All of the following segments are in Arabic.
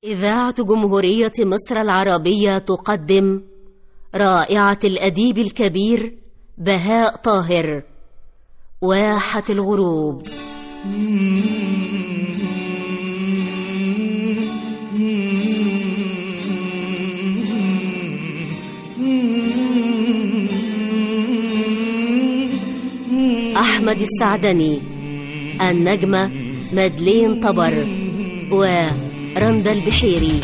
إذاعة جمهورية مصر العربية تقدم رائعة الأديب الكبير بهاء طاهر، واحة الغروب. أحمد السعدني، النجمة مدلين طبر ورندا البحيري.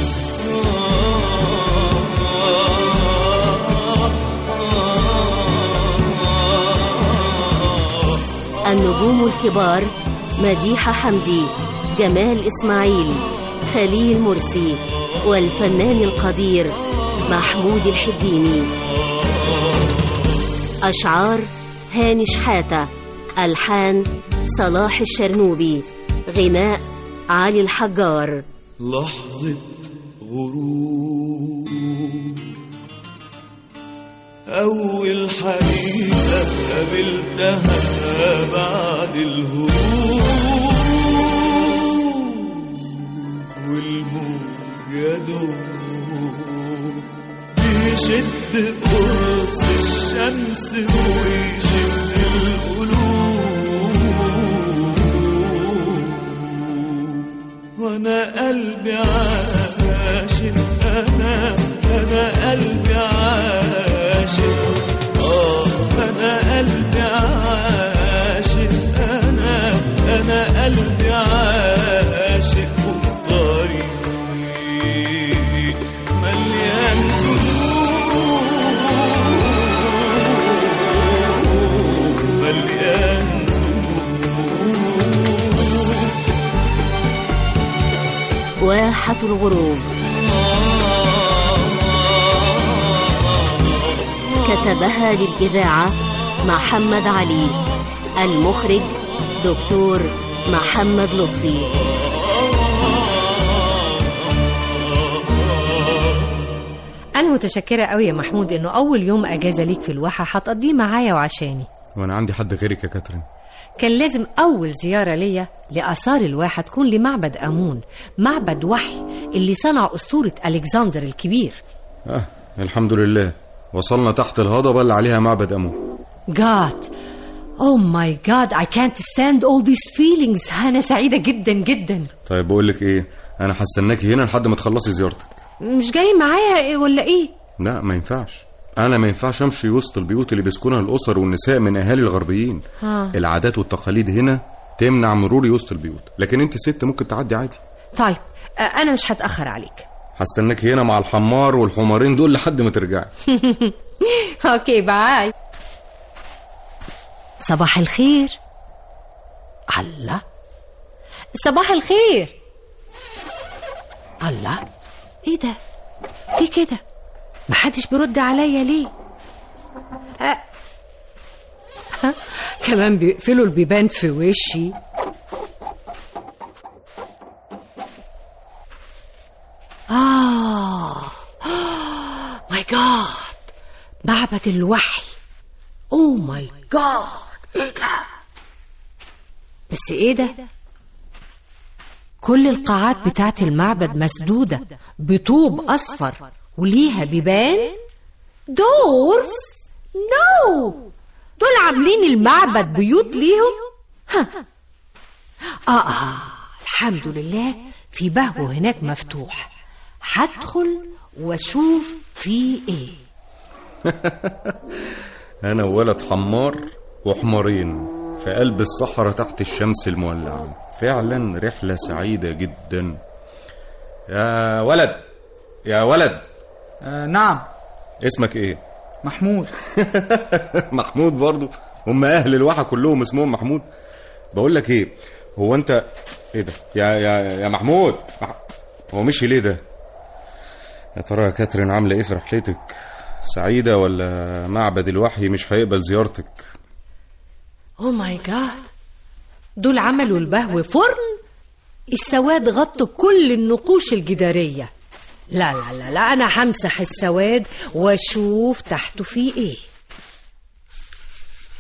النجوم الكبار مديحة حمدي، جمال إسماعيل، خليل مرسي، والفنان القدير محمود الحديني. أشعار هاني شحاتة، ألحان صلاح الشرنوبي، غناء علي الحجار. لحظة غروب، أول حقيقة قابلتها بعد الهروب، والموج يدوب بيشد قرص الشمس ويشد القلوب، وانا قلبي عاشق، انا قلبي عاشق، انا قلبي عاشق، انا قلبي عاشق، والطريق مليان ذنوب، مليان ذنوب. واحة الغروب كتبها للإذاعة محمد علي، المخرج دكتور محمد لطفي. أنا متشكرة قوي يا محمود إنه أول يوم أجازة ليك في الواحة هتقضيه معايا وعشاني. وأنا عندي حد غيرك يا كاترين؟ كان لازم أول زيارة ليا لآثار الواحة تكون لمعبد آمون، معبد وحي اللي صنع أسطورة ألكسندر الكبير. الحمد لله وصلنا تحت الهضبة اللي عليها معبد آمون. God, oh my God, I can't stand all these feelings. أنا سعيدة جدا جدا. طيب بقولك إيه، أنا هستناكي هنا لحد ما تخلصي زيارتك. مش جاي معايا ولا إيه؟ لا ما ينفعش، أنا ما ينفعش أمشي وسط البيوت اللي بيسكنها الأسر والنساء من أهالي الغربيين. العادات والتقاليد هنا تمنع مروري وسط البيوت، لكن أنت ست ممكن تعدي عادي. طيب أنا مش هتأخر عليك. هستناك هنا مع الحمار والحمارين دول لحد ما ترجعي. أوكي باي. صباح الخير. الله، صباح الخير. الله، ايه ده؟ في كده محدش برد عليا ليه؟ كمان بيقفلوا البيبان في وشي. ماي جاد، معبد الوحي. اوه ماي جاد، ايه ده؟ بس ايه ده؟ كل القاعات بتاعت المعبد مسدودة بطوب أصفر وليها بيبان. دورز؟ نو، دول عاملين المعبد بيوت ليهم. الحمد لله في بهو هناك مفتوح، هدخل واشوف فيه ايه. أنا ولد حمار وحمارين في قلب الصحراء تحت الشمس المولعة، فعلا رحلة سعيدة جدا. يا ولد، يا ولد. نعم. اسمك ايه؟ محمود. محمود برضو؟ هم اهل الواحة كلهم اسمهم محمود؟ بقول لك ايه، هو انت ايه ده يا محمود؟ هو مشي ليه ده؟ يا ترى يا كاترين عامله ايه في رحلتك؟ سعيدة ولا معبد الوحي مش هيقبل زيارتك؟ اوه ماي جاد، دول عملوا البهو فرن. السواد غطوا كل النقوش الجدارية. لا لا لا لا، أنا همسح السواد واشوف تحته فيه ايه.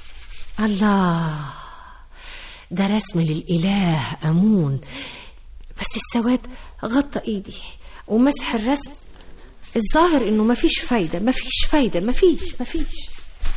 الله، ده رسم للإله آمون، بس السواد غطى ايدي ومسح الرسم. الظاهر انه مفيش فايدة. مفيش.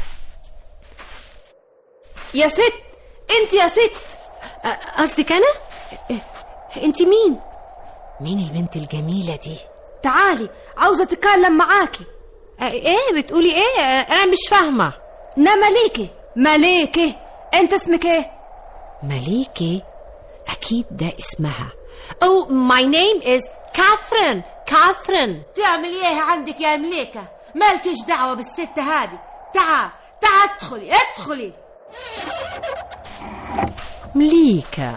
يا ست، انت يا ست. قصدك انا؟ انت مين؟ مين البنت الجميلة دي؟ تعالي، عاوزة تتكلم معاكي. ايه بتقولي ايه؟ انا مش فاهمة. مليكة. انت اسمك ايه؟ مليكة؟ اكيد ده اسمها. Oh, my name is Catherine. تعمل ايه عندك يا مليكة؟ مالكش دعوة بالست هذه. تعال ادخلي. مليكة.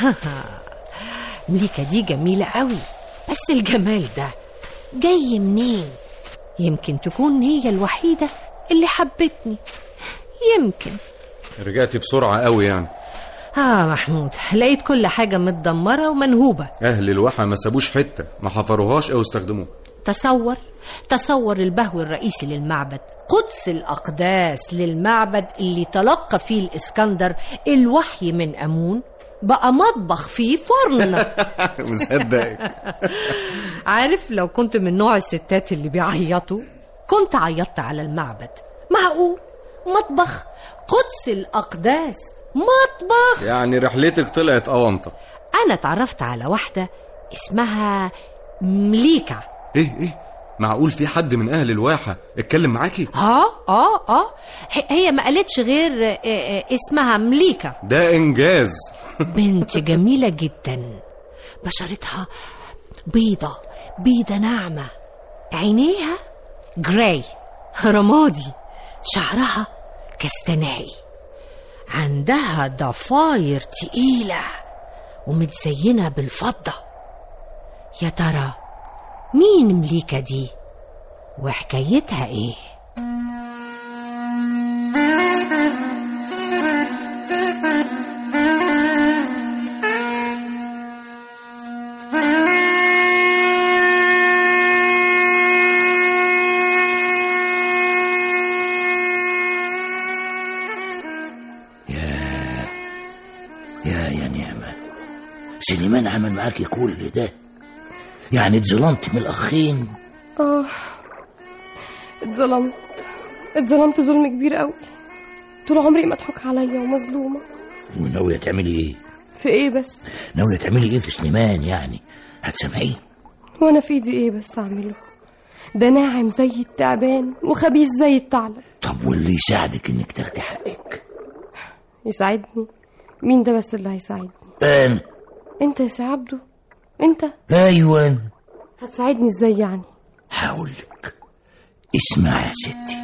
مليكة دي جميلة قوي، بس الجمال ده جاي منين؟ يمكن تكون هي الوحيدة اللي حبتني، يمكن. رجعتي بسرعة قوي يعني. محمود، لقيت كل حاجة متدمرة ومنهوبة. أهل الواحة ما سابوش حتة، ما حفروهاش أو استخدموها. تصور البهو الرئيسي للمعبد، قدس الأقداس للمعبد اللي تلقى فيه الإسكندر الوحي من أمون، بقى مطبخ فيه فرن. مصدقك. عارف، لو كنت من نوع الستات اللي بيعيطوا كنت عيطت على المعبد. معقول مطبخ قدس الأقداس مطبخ؟ يعني رحلتك طلعت أونطة. أنا اتعرفت على واحدة اسمها مليكة. إيه معقول في حد من أهل الواحة اتكلم معاكي؟ هي ما قالتش غير اسمها مليكة. ده إنجاز. بنت جميلة جدا، بشرتها بيضة ناعمة، عينيها جراي رمادي، شعرها كستنائي، عندها ضفاير تقيلة ومتزينة بالفضة. يا ترى مين مليكة دي وحكايتها ايه؟ يا نعمة، سليمان عمل معاكي كل ده؟ يعني اتظلمت من الأخين؟ اتظلمت ظلم كبير قوي. طول عمري مضحوك عليا ومظلومة. وناوية تعملي ايه؟ في ايه بس؟ ناوية تعملي ايه في سليمان يعني؟ هتسامحيه؟ وانا في ايدي ايه بس اعمله؟ ده ناعم زي التعبان وخبيث زي الثعلب. طب واللي يساعدك انك تاخدي حقك؟ يساعدني؟ مين ده بس اللي هيساعدني؟ انا. انت يا سي عبده؟ انت؟ ايوه. هتساعدني ازاي يعني؟ هقولك، اسمع يا ستي.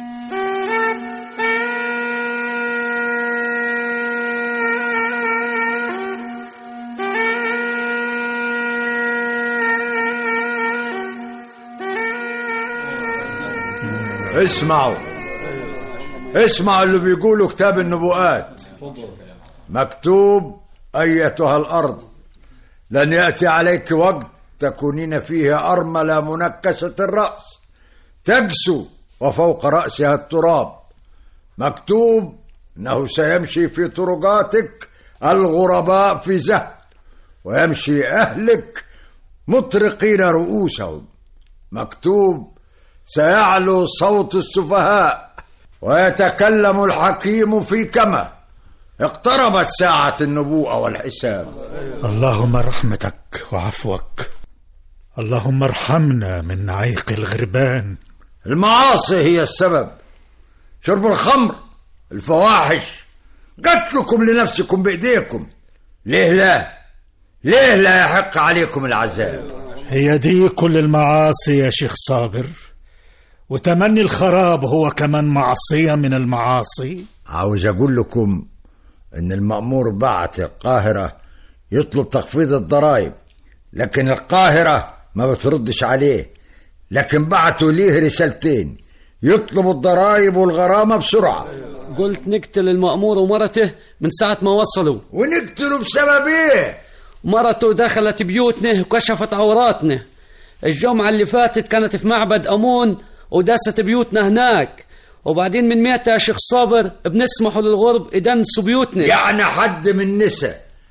اسمعوا اللي بيقولوا كتاب النبوءات. مكتوب: أيتها الأرض، لن يأتي عليك وقت تكونين فيه أرملة منكسة الرأس تجسو وفوق رأسها التراب. مكتوب: إنه سيمشي في طرقاتك الغرباء في زهد، ويمشي أهلك مطرقين رؤوسهم. مكتوب: سيعلو صوت السفهاء ويتكلم الحكيم في كما. اقتربت ساعة النبوءة والحساب. اللهم رحمتك وعفوك، اللهم ارحمنا من نعيق الغربان. المعاصي هي السبب، شرب الخمر، الفواحش، قتلكم لنفسكم بإيديكم. ليه لا يحق عليكم العذاب؟ هي دي كل المعاصي يا شيخ صابر؟ وتمني الخراب هو كمان معصية من المعاصي؟ عاوز أقول لكم إن المأمور بعت القاهرة يطلب تخفيض الضرائب، لكن القاهرة ما بتردش عليه، لكن بعتوا ليه رسالتين يطلبوا الضرائب والغرامة بسرعة. قلت نقتل المأمور ومرته من ساعة ما وصلوا. ونقتلوا بسبب ايه؟ مرته دخلت بيوتنا وكشفت عوراتنا. الجمعة اللي فاتت كانت في معبد أمون وداست بيوتنا هناك، وبعدين من ميتة يا شيخ صابر بنسمحوا للغرب يدنسوا بيوتنا. يعني حد من النساء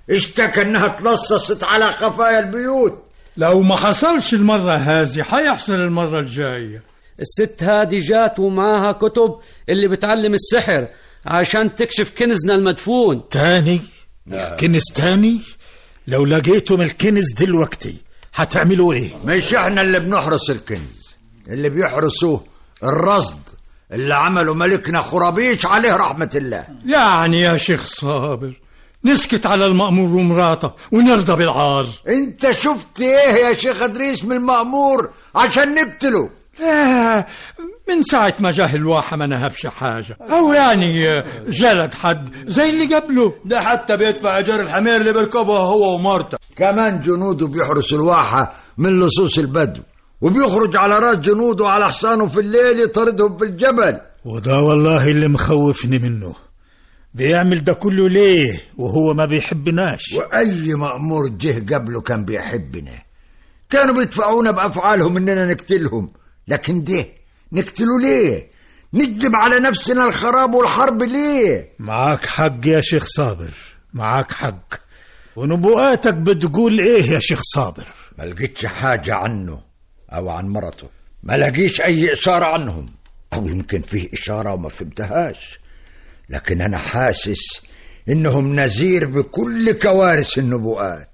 اشتكى انها تلصصت على خفايا البيوت. لو ما حصلش المرة هذه حيحصل المرة الجاية. الست هذه جات ومعاها كتب اللي بتعلم السحر عشان تكشف كنزنا المدفون. تاني؟ كنز تاني؟ لو لقيتم الكنز دلوقتي هتعملوا ايه؟ مش احنا اللي بنحرس الكنز، اللي بيحرسوه الرصد اللي عمله ملكنا خرابيش عليه رحمة الله. يعني يا شيخ صابر نسكت على المأمور ومراته ونرضى بالعار؟ انت شفت ايه يا شيخ ادريس من المأمور عشان نقتله؟ من ساعة ما جاه الواحة ما نهبش حاجة، أو يعني جلد حد زي اللي قبله. ده حتى بيدفع أجار الحمير اللي بيركبها هو ومرته. كمان جنوده بيحرس الواحة من لصوص البدو، وبيخرج على راس جنوده على حصانه في الليل يطردهم في الجبل. وده والله اللي مخوفني منه، بيعمل ده كله ليه وهو ما بيحبناش؟ وأي مأمور جه قبله كان بيحبنا، كانوا بيدفعونا بأفعالهم إننا نقتلهم، لكن ده نقتله ليه؟ نجلب على نفسنا الخراب والحرب ليه؟ معاك حق يا شيخ صابر، معاك حق. ونبوءاتك بتقول ايه يا شيخ صابر؟ ما لقيتش حاجة عنه أو عن مرته، ما لقيش أي إشارة عنهم، أو يمكن فيه إشارة وما فهمتهاش، لكن أنا حاسس إنهم نذير بكل كوارث النبوءات.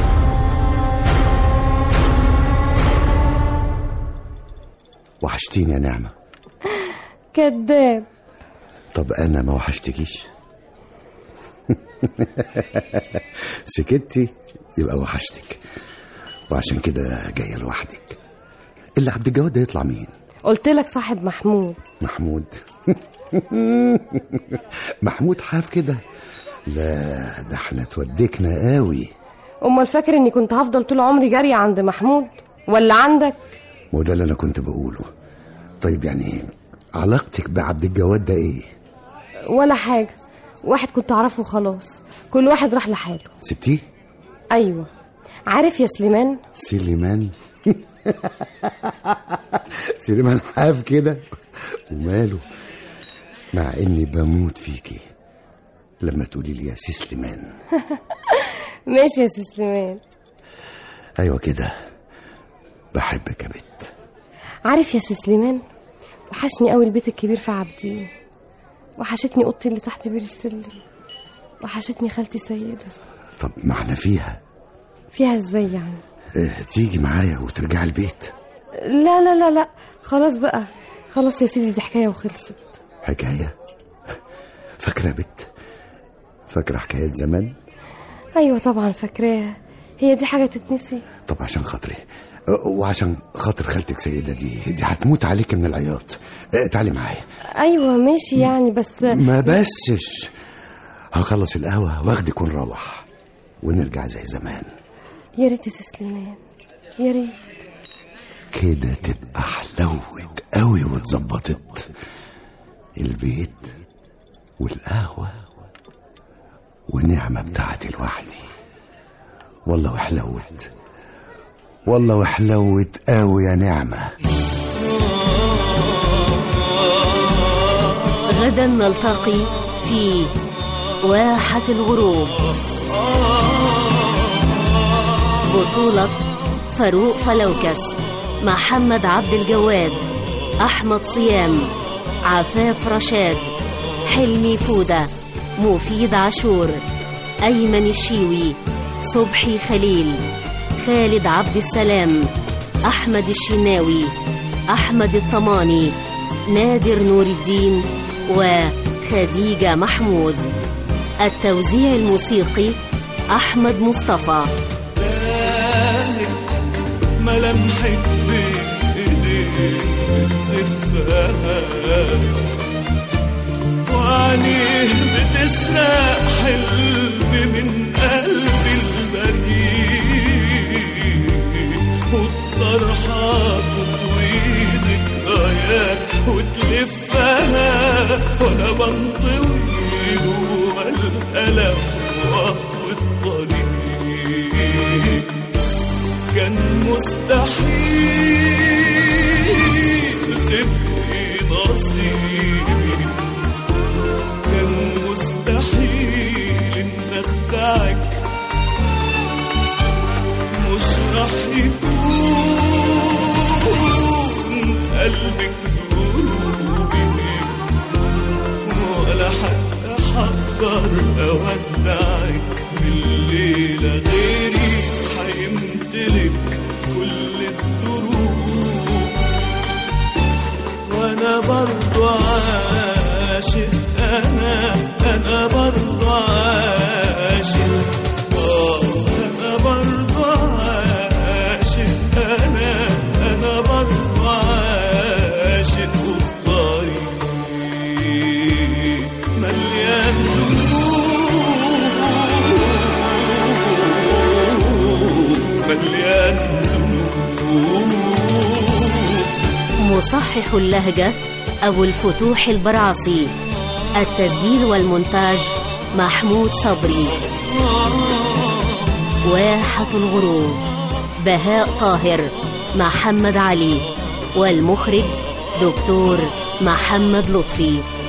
وحشتيني يا نعمة. كذاب. طب أنا ما وحشتكيش؟ سكتي يبقى وحشتك، وعشان كده جاية لوحدك. اللي عبد الجواد ده يطلع مين؟ قلت لك صاحب محمود. محمود؟ محمود حاف كده؟ لا ده احنا توديكنا قوي. امال فاكر اني كنت هفضل طول عمري جارية عند محمود ولا عندك؟ وده اللي انا كنت بقوله. طيب يعني علاقتك بعبد الجواد ده ايه؟ ولا حاجة، واحد كنت اعرفه خلاص، كل واحد راح لحاله. سبتيه؟ ايوه. عارف يا سليمان؟ سليمان؟ سليمان حاف كده وماله؟ مع اني بموت فيكي لما تقولي لي يا سي سليمان. ماشي يا سي سليمان. ايوه كده بحبك يا بت. عارف يا سي سليمان، وحشني قوي البيت الكبير في عابدين، وحشتني اوضتي اللي تحت بير السلم، وحشتني خالتي سيدة. طب ما احنا فيها ازاي يعني؟ تيجي معايا وترجع البيت؟ لا لا لا لا، خلاص بقى، خلاص يا سيدي، دي حكاية وخلصت. حكاية؟ فاكرة يا بت؟ فاكرة حكاية زمان؟ ايوه طبعا فاكراها، هي دي حاجة تتنسي؟ طب عشان خاطري وعشان خاطر خالتك سيدة، دي هتموت عليك من العياط. تعالي معايا. ايوه ماشي يعني، بس ما بسش، هخلص القهوة واخدك ونروح ونرجع زي زمان. يا ريت يا سي سليمان، يا ريت. كده تبقى حلوت قوي واتظبطت، البيت والقهوة والنعمة بتاعتي لوحدي. والله وحلوت، والله وحلوت قوي يا نعمة. غدا نلتقي في واحة الغروب. بطولة فاروق فلوكس، محمد عبد الجواد، أحمد صيام، عفاف رشاد، حلمي فودة، مفيد عاشور، أيمن الشيوي، صبحي خليل، خالد عبد السلام، أحمد الشناوي، أحمد الطماني، نادر نور الدين، وخديجة محمود. التوزيع الموسيقي أحمد مصطفى. ملامحك بإيديك زفاها، وعينيه بتسرق حلم من قلبي البريء، والطرحة تطوي ذكريات وتلفها، وانا بنطوي جوا الألم وأطوي الطريق. كان مستحيل تبقي نصيبي، كان مستحيل ان اخدعك الدروب، وانا برضو عاشق، انا برضو عاشق، انا برضو عاشق، انا برضو عاشق، والطريق مليان ذنوب، مليان ذنوب. مصحح اللهجة أبو الفتوح البرعصي، التسجيل والمونتاج محمود صبري، واحة الغروب بهاء طاهر، محمد علي، والمخرج دكتور محمد لطفي.